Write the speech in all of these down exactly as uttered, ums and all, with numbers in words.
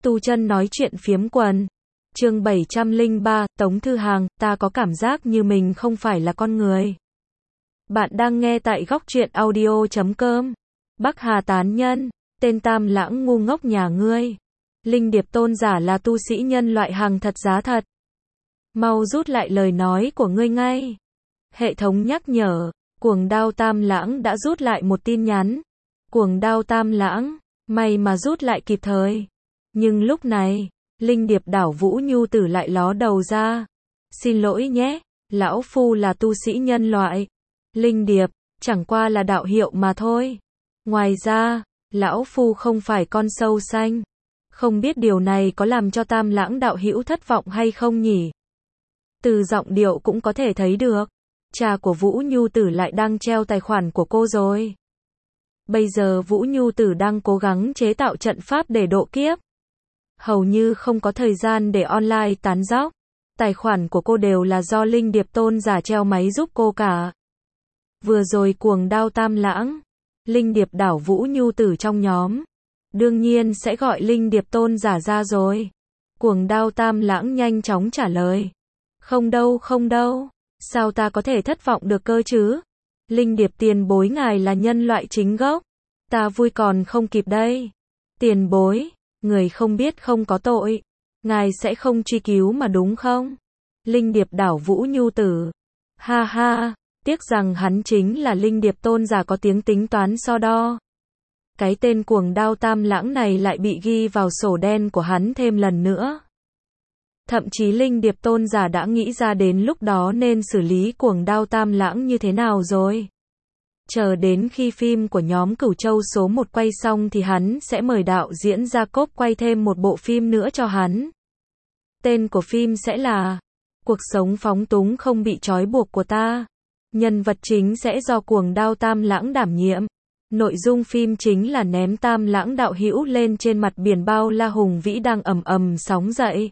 Tu chân nói chuyện phiếm quần. Chương bảy trăm lẻ ba, Tống Thư Hàng, ta có cảm giác như mình không phải là con người. Bạn đang nghe tại góc truyện audio chấm com. Bắc Hà tán nhân, tên Tam Lãng ngu ngốc nhà ngươi. Linh Điệp tôn giả là tu sĩ nhân loại hàng thật giá thật. Mau rút lại lời nói của ngươi ngay. Hệ thống nhắc nhở, Cuồng Đao Tam Lãng đã rút lại một tin nhắn. Cuồng Đao Tam Lãng, may mà rút lại kịp thời. Nhưng lúc này, Linh Điệp đảo Vũ Nhu Tử lại ló đầu ra. Xin lỗi nhé, lão phu là tu sĩ nhân loại. Linh Điệp, chẳng qua là đạo hiệu mà thôi. Ngoài ra, lão phu không phải con sâu xanh. Không biết điều này có làm cho Tam Lãng đạo hữu thất vọng hay không nhỉ? Từ giọng điệu cũng có thể thấy được. Cha của Vũ Nhu Tử lại đang treo tài khoản của cô rồi. Bây giờ Vũ Nhu Tử đang cố gắng chế tạo trận pháp để độ kiếp. Hầu như không có thời gian để online tán dóc. Tài khoản của cô đều là do Linh Điệp tôn giả treo máy giúp cô cả. Vừa rồi Cuồng Đao Tam Lãng, Linh Điệp đảo Vũ Nhu Tử trong nhóm. Đương nhiên sẽ gọi Linh Điệp tôn giả ra rồi. Cuồng Đao Tam Lãng nhanh chóng trả lời. Không đâu không đâu, sao ta có thể thất vọng được cơ chứ? Linh Điệp tiền bối ngài là nhân loại chính gốc. Ta vui còn không kịp đây. Tiền bối, người không biết không có tội. Ngài sẽ không truy cứu mà đúng không? Linh Điệp đảo Vũ Nhu Tử. Ha ha, tiếc rằng hắn chính là Linh Điệp tôn giả có tiếng tính toán so đo. Cái tên Cuồng Đao Tam Lãng này lại bị ghi vào sổ đen của hắn thêm lần nữa. Thậm chí Linh Điệp tôn giả đã nghĩ ra đến lúc đó nên xử lý Cuồng Đao Tam Lãng như thế nào rồi. Chờ đến khi phim của nhóm Cửu Châu số một quay xong thì hắn sẽ mời đạo diễn Jacob quay thêm một bộ phim nữa cho hắn. Tên của phim sẽ là Cuộc sống phóng túng không bị trói buộc của ta. Nhân vật chính sẽ do Cuồng Đao Tam Lãng đảm nhiệm. Nội dung phim chính là ném Tam Lãng đạo hữu lên trên mặt biển bao la hùng vĩ đang ầm ầm sóng dậy.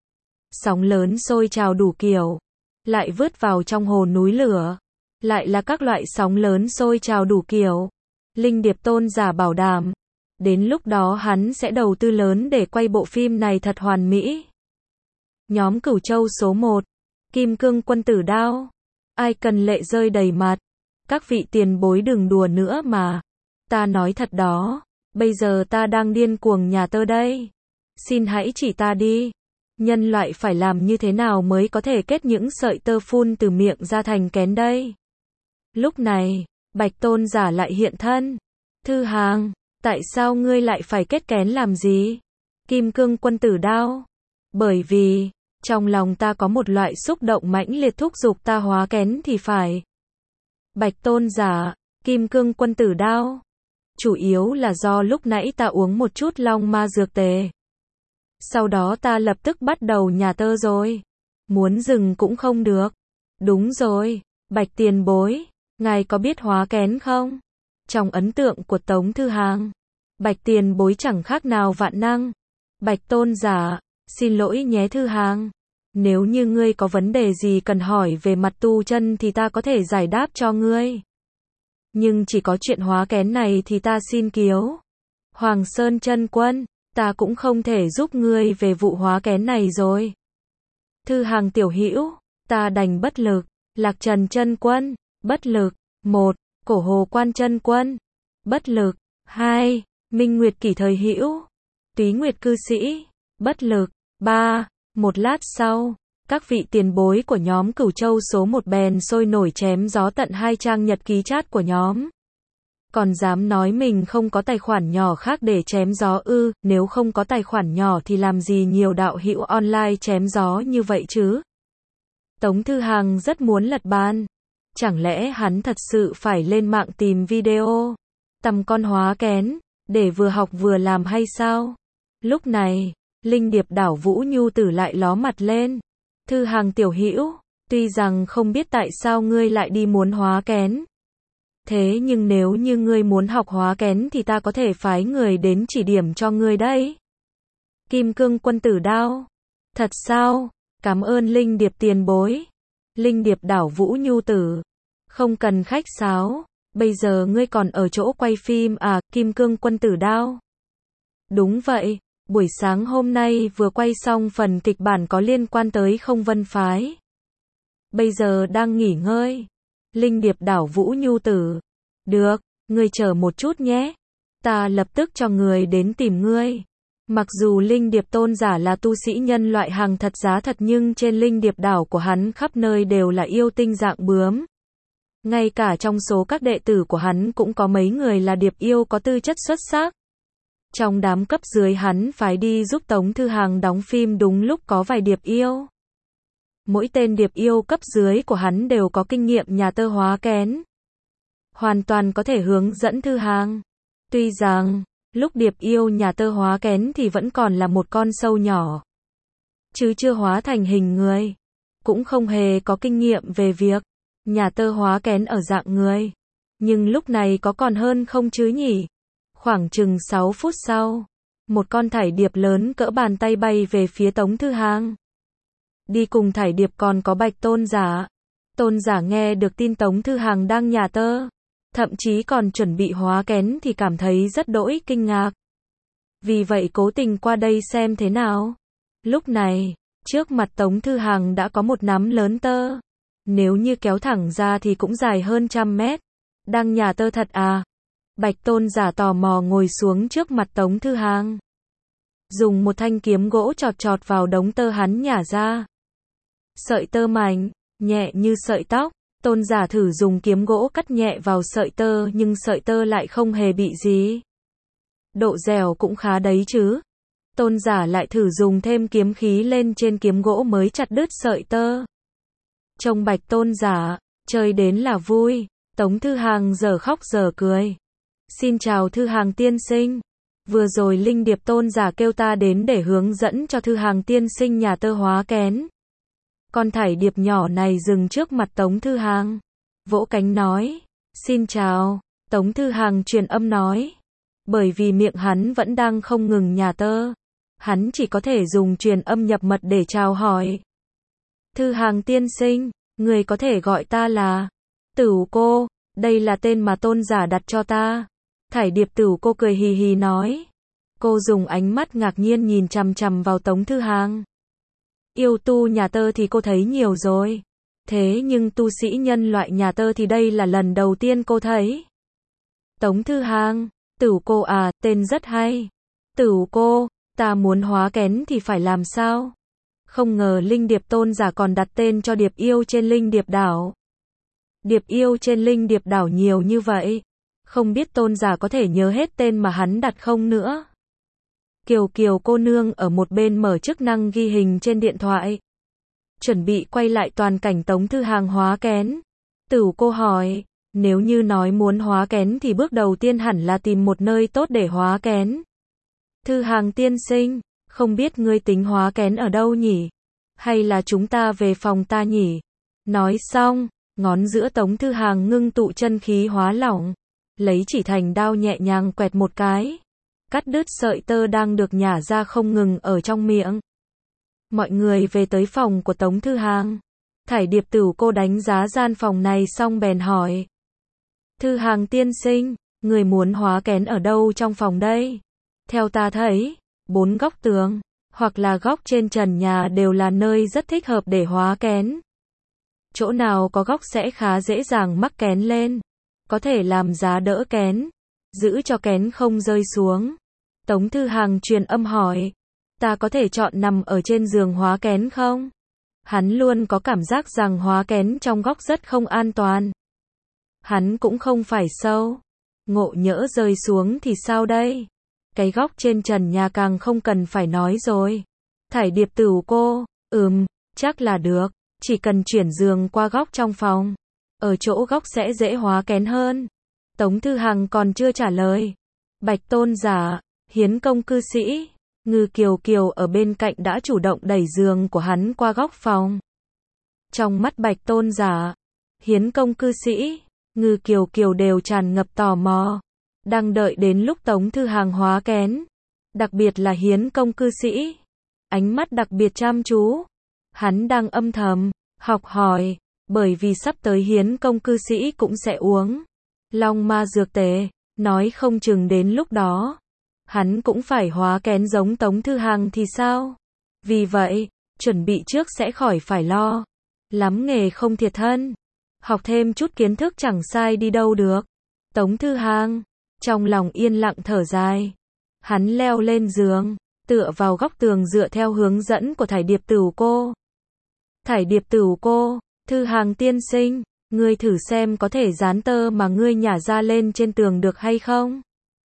Sóng lớn sôi trào đủ kiểu, lại vứt vào trong hồ núi lửa, lại là các loại sóng lớn sôi trào đủ kiểu. Linh Điệp tôn giả bảo đảm, đến lúc đó hắn sẽ đầu tư lớn để quay bộ phim này thật hoàn mỹ. Nhóm Cửu Châu số một, Kim Cương Quân Tử Đao. Ai cần lệ rơi đầy mặt. Các vị tiền bối đừng đùa nữa mà. Ta nói thật đó, bây giờ ta đang điên cuồng nhà tơ đây. Xin hãy chỉ ta đi. Nhân loại phải làm như thế nào mới có thể kết những sợi tơ phun từ miệng ra thành kén đây? Lúc này, Bạch tôn giả lại hiện thân. Thư Hàng, tại sao ngươi lại phải kết kén làm gì? Kim Cương Quân Tử Đao. Bởi vì, trong lòng ta có một loại xúc động mãnh liệt thúc giục ta hóa kén thì phải. Bạch tôn giả, Kim Cương Quân Tử Đao. Chủ yếu là do lúc nãy ta uống một chút long ma dược tề. Sau đó ta lập tức bắt đầu nhà tơ rồi. Muốn dừng cũng không được. Đúng rồi, Bạch tiền bối, ngài có biết hóa kén không? Trong ấn tượng của Tống Thư Hàng, Bạch tiền bối chẳng khác nào vạn năng. Bạch tôn giả, xin lỗi nhé Thư Hàng. Nếu như ngươi có vấn đề gì cần hỏi về mặt tu chân thì ta có thể giải đáp cho ngươi. Nhưng chỉ có chuyện hóa kén này thì ta xin kiếu. Hoàng Sơn chân quân, ta cũng không thể giúp ngươi về vụ hóa kén này rồi. Thư Hàng tiểu hữu, ta đành bất lực. Lạc Trần chân quân, bất lực. một. Cổ Hồ Quan chân quân, bất lực. hai. Minh Nguyệt Kỷ thời hữu, Túy Nguyệt cư sĩ, bất lực. ba. Một lát sau, các vị tiền bối của nhóm Cửu Châu số một bèn sôi nổi chém gió tận hai trang nhật ký chat của nhóm. Còn dám nói mình không có tài khoản nhỏ khác để chém gió ư? Nếu không có tài khoản nhỏ thì làm gì nhiều đạo hữu online chém gió như vậy chứ? Tống Thư Hàng rất muốn lật bàn. Chẳng lẽ hắn thật sự phải lên mạng tìm video tầm con hóa kén để vừa học vừa làm hay sao? Lúc này, Linh Điệp đảo Vũ Nhu Tử lại ló mặt lên. Thư Hàng tiểu hữu, tuy rằng không biết tại sao ngươi lại đi muốn hóa kén. Thế nhưng nếu như ngươi muốn học hóa kén thì ta có thể phái người đến chỉ điểm cho ngươi đấy. Kim Cương Quân Tử Đao. Thật sao? Cảm ơn Linh Điệp tiền bối. Linh Điệp đảo Vũ Nhu Tử. Không cần khách sáo. Bây giờ ngươi còn ở chỗ quay phim à? Kim Cương Quân Tử Đao. Đúng vậy. Buổi sáng hôm nay vừa quay xong phần kịch bản có liên quan tới Không Vân Phái. Bây giờ đang nghỉ ngơi. Linh Điệp đảo Vũ Nhu Tử. Được, ngươi chờ một chút nhé. Ta lập tức cho người đến tìm ngươi. Mặc dù Linh Điệp tôn giả là tu sĩ nhân loại hàng thật giá thật nhưng trên Linh Điệp đảo của hắn khắp nơi đều là yêu tinh dạng bướm. Ngay cả trong số các đệ tử của hắn cũng có mấy người là điệp yêu có tư chất xuất sắc. Trong đám cấp dưới hắn phái đi giúp Tống Thư Hàng đóng phim đúng lúc có vài điệp yêu. Mỗi tên điệp yêu cấp dưới của hắn đều có kinh nghiệm nhà tơ hóa kén. Hoàn toàn có thể hướng dẫn Thư Hàng. Tuy rằng, lúc điệp yêu nhà tơ hóa kén thì vẫn còn là một con sâu nhỏ. Chứ chưa hóa thành hình người. Cũng không hề có kinh nghiệm về việc nhà tơ hóa kén ở dạng người. Nhưng lúc này có còn hơn không chứ nhỉ? Khoảng chừng sáu phút sau, một con thải điệp lớn cỡ bàn tay bay về phía Tống Thư Hàng. Đi cùng thải điệp còn có Bạch tôn giả. Tôn giả nghe được tin Tống Thư Hàng đang nhà tơ, thậm chí còn chuẩn bị hóa kén thì cảm thấy rất đỗi kinh ngạc. Vì vậy cố tình qua đây xem thế nào. Lúc này, trước mặt Tống Thư Hàng đã có một nắm lớn tơ. Nếu như kéo thẳng ra thì cũng dài hơn trăm mét. Đang nhà tơ thật à? Bạch tôn giả tò mò ngồi xuống trước mặt Tống Thư Hàng. Dùng một thanh kiếm gỗ chọt chọt vào đống tơ hắn nhả ra. Sợi tơ mảnh, nhẹ như sợi tóc. Tôn giả thử dùng kiếm gỗ cắt nhẹ vào sợi tơ nhưng sợi tơ lại không hề bị gì. Độ dẻo cũng khá đấy chứ. Tôn giả lại thử dùng thêm kiếm khí lên trên kiếm gỗ mới chặt đứt sợi tơ. Trông Bạch tôn giả, chơi đến là vui. Tống Thư Hàng giờ khóc giờ cười. Xin chào Thư Hàng tiên sinh. Vừa rồi Linh Điệp tôn giả kêu ta đến để hướng dẫn cho Thư Hàng tiên sinh nhà tơ hóa kén. Con thải điệp nhỏ này dừng trước mặt Tống Thư Hàng. Vỗ cánh nói. Xin chào. Tống Thư Hàng truyền âm nói. Bởi vì miệng hắn vẫn đang không ngừng nhà tơ. Hắn chỉ có thể dùng truyền âm nhập mật để chào hỏi. Thư Hàng tiên sinh, người có thể gọi ta là Tửu cô. Đây là tên mà tôn giả đặt cho ta. Thải điệp Tửu cô cười hì hì nói. Cô dùng ánh mắt ngạc nhiên nhìn chằm chằm vào Tống Thư Hàng. Yêu tu nhà tơ thì cô thấy nhiều rồi. Thế nhưng tu sĩ nhân loại nhà tơ thì đây là lần đầu tiên cô thấy. Tống Thư Hàng, Tửu cô à, tên rất hay. Tửu cô, ta muốn hóa kén thì phải làm sao? Không ngờ Linh Điệp tôn giả còn đặt tên cho điệp yêu trên Linh Điệp đảo. Điệp yêu trên Linh Điệp đảo nhiều như vậy. Không biết tôn giả có thể nhớ hết tên mà hắn đặt không nữa. Kiều Kiều cô nương ở một bên mở chức năng ghi hình trên điện thoại. Chuẩn bị quay lại toàn cảnh Tống Thư Hàng hóa kén. Tửu cô hỏi, nếu như nói muốn hóa kén thì bước đầu tiên hẳn là tìm một nơi tốt để hóa kén. Thư Hàng tiên sinh, không biết ngươi tính hóa kén ở đâu nhỉ? Hay là chúng ta về phòng ta nhỉ? Nói xong, ngón giữa Tống Thư Hàng ngưng tụ chân khí hóa lỏng. Lấy chỉ thành đao nhẹ nhàng quẹt một cái. Cắt đứt sợi tơ đang được nhả ra không ngừng ở trong miệng. Mọi người về tới phòng của Tống Thư Hàng. Thải điệp Tửu cô đánh giá gian phòng này xong bèn hỏi. Thư Hàng tiên sinh, người muốn hóa kén ở đâu trong phòng đây? Theo ta thấy, bốn góc tường, hoặc là góc trên trần nhà đều là nơi rất thích hợp để hóa kén. Chỗ nào có góc sẽ khá dễ dàng mắc kén lên. Có thể làm giá đỡ kén. Giữ cho kén không rơi xuống. Tống Thư Hàng truyền âm hỏi. Ta có thể chọn nằm ở trên giường hóa kén không? Hắn luôn có cảm giác rằng hóa kén trong góc rất không an toàn. Hắn cũng không phải sâu. Ngộ nhỡ rơi xuống thì sao đây? Cái góc trên trần nhà càng không cần phải nói rồi. Thải điệp Tửu cô, ừm, chắc là được. Chỉ cần chuyển giường qua góc trong phòng. Ở chỗ góc sẽ dễ hóa kén hơn. Tống Thư Hàng còn chưa trả lời. Bạch tôn giả, Hiến công cư sĩ, Ngư Kiều Kiều ở bên cạnh đã chủ động đẩy giường của hắn qua góc phòng. Trong mắt Bạch tôn giả, Hiến công cư sĩ, Ngư Kiều Kiều đều tràn ngập tò mò. Đang đợi đến lúc Tống Thư Hàng hóa kén. Đặc biệt là Hiến công cư sĩ. Ánh mắt đặc biệt chăm chú. Hắn đang âm thầm, học hỏi. Bởi vì sắp tới Hiến công cư sĩ cũng sẽ uống Long ma dược tề. Nói không chừng đến lúc đó hắn cũng phải hóa kén giống Tống Thư Hàng thì sao? Vì vậy, chuẩn bị trước sẽ khỏi phải lo. Lắm nghề không thiệt thân. Học thêm chút kiến thức chẳng sai đi đâu được. Tống Thư Hàng, trong lòng yên lặng thở dài. Hắn leo lên giường, tựa vào góc tường dựa theo hướng dẫn của Thải Điệp Tửu cô. Thải Điệp Tửu cô, Thư Hàng tiên sinh, ngươi thử xem có thể dán tơ mà ngươi nhả ra lên trên tường được hay không?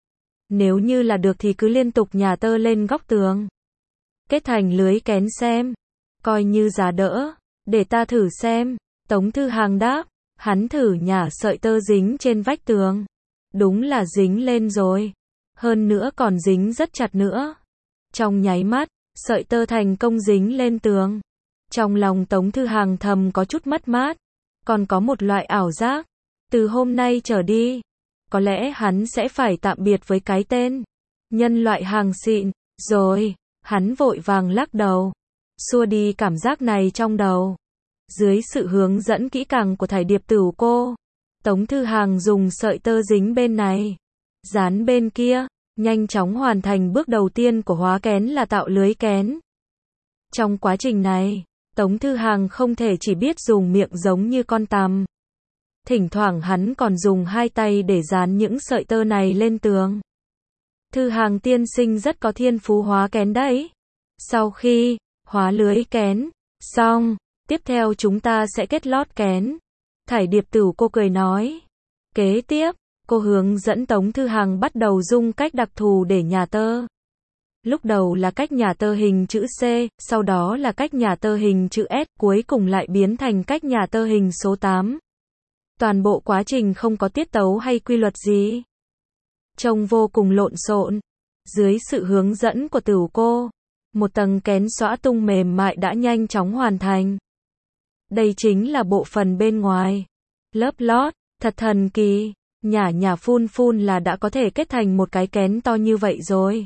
Nếu như là được thì cứ liên tục nhả tơ lên góc tường. Kết thành lưới kén xem. Coi như giá đỡ. Để ta thử xem. Tống Thư Hàng đáp. Hắn thử nhả sợi tơ dính trên vách tường. Đúng là dính lên rồi. Hơn nữa còn dính rất chặt nữa. Trong nháy mắt, sợi tơ thành công dính lên tường. Trong lòng Tống Thư Hàng thầm có chút mất mát. Còn có một loại ảo giác. Từ hôm nay trở đi, có lẽ hắn sẽ phải tạm biệt với cái tên nhân loại hàng xịn. Rồi, hắn vội vàng lắc đầu, xua đi cảm giác này trong đầu. Dưới sự hướng dẫn kỹ càng của Thải Điệp Tửu cô, Tống Thư Hàng dùng sợi tơ dính bên này, dán bên kia, nhanh chóng hoàn thành bước đầu tiên của hóa kén là tạo lưới kén. Trong quá trình này, Tống Thư Hàng không thể chỉ biết dùng miệng giống như con tằm. Thỉnh thoảng hắn còn dùng hai tay để dán những sợi tơ này lên tường. Thư Hàng tiên sinh rất có thiên phú hóa kén đấy. Sau khi hóa lưới kén xong, tiếp theo chúng ta sẽ kết lót kén. Thải Điệp Tửu cô cười nói. Kế tiếp, cô hướng dẫn Tống Thư Hàng bắt đầu dùng cách đặc thù để nhả tơ. Lúc đầu là cách nhả tơ hình chữ C, sau đó là cách nhả tơ hình chữ S, cuối cùng lại biến thành cách nhả tơ hình số tám. Toàn bộ quá trình không có tiết tấu hay quy luật gì. Trông vô cùng lộn xộn. Dưới sự hướng dẫn của Tửu cô, một tầng kén xõa tung mềm mại đã nhanh chóng hoàn thành. Đây chính là bộ phận bên ngoài. Lớp lót, thật thần kỳ. Nhả nhả phun phun là đã có thể kết thành một cái kén to như vậy rồi.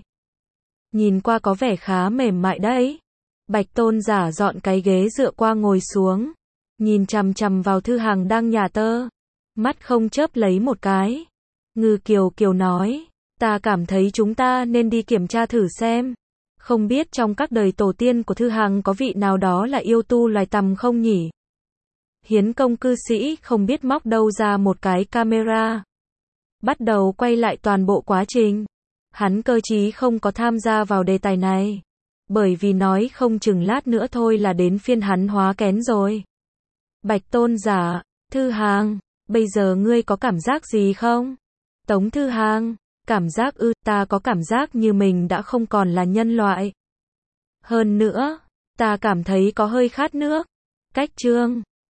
Nhìn qua có vẻ khá mềm mại đấy. Bạch Tôn giả dọn cái ghế dựa qua ngồi xuống. Nhìn chằm chằm vào Thư Hàng đang nhả tơ. Mắt không chớp lấy một cái. Ngư Kiều Kiều nói. Ta cảm thấy chúng ta nên đi kiểm tra thử xem. Không biết trong các đời tổ tiên của Thư Hàng có vị nào đó là yêu tu loài tằm không nhỉ? Hiến công cư sĩ không biết móc đâu ra một cái camera. Bắt đầu quay lại toàn bộ quá trình. Hắn cơ chí không có tham gia vào đề tài này. Bởi vì nói không chừng lát nữa thôi là đến phiên hắn hóa kén rồi. Bạch Tôn giả, Thư Hàng, bây giờ ngươi có cảm giác gì không? Tống Thư Hàng, cảm giác ư, ta có cảm giác như mình đã không còn là nhân loại. Hơn nữa, ta cảm thấy có hơi khát nước. Cách chương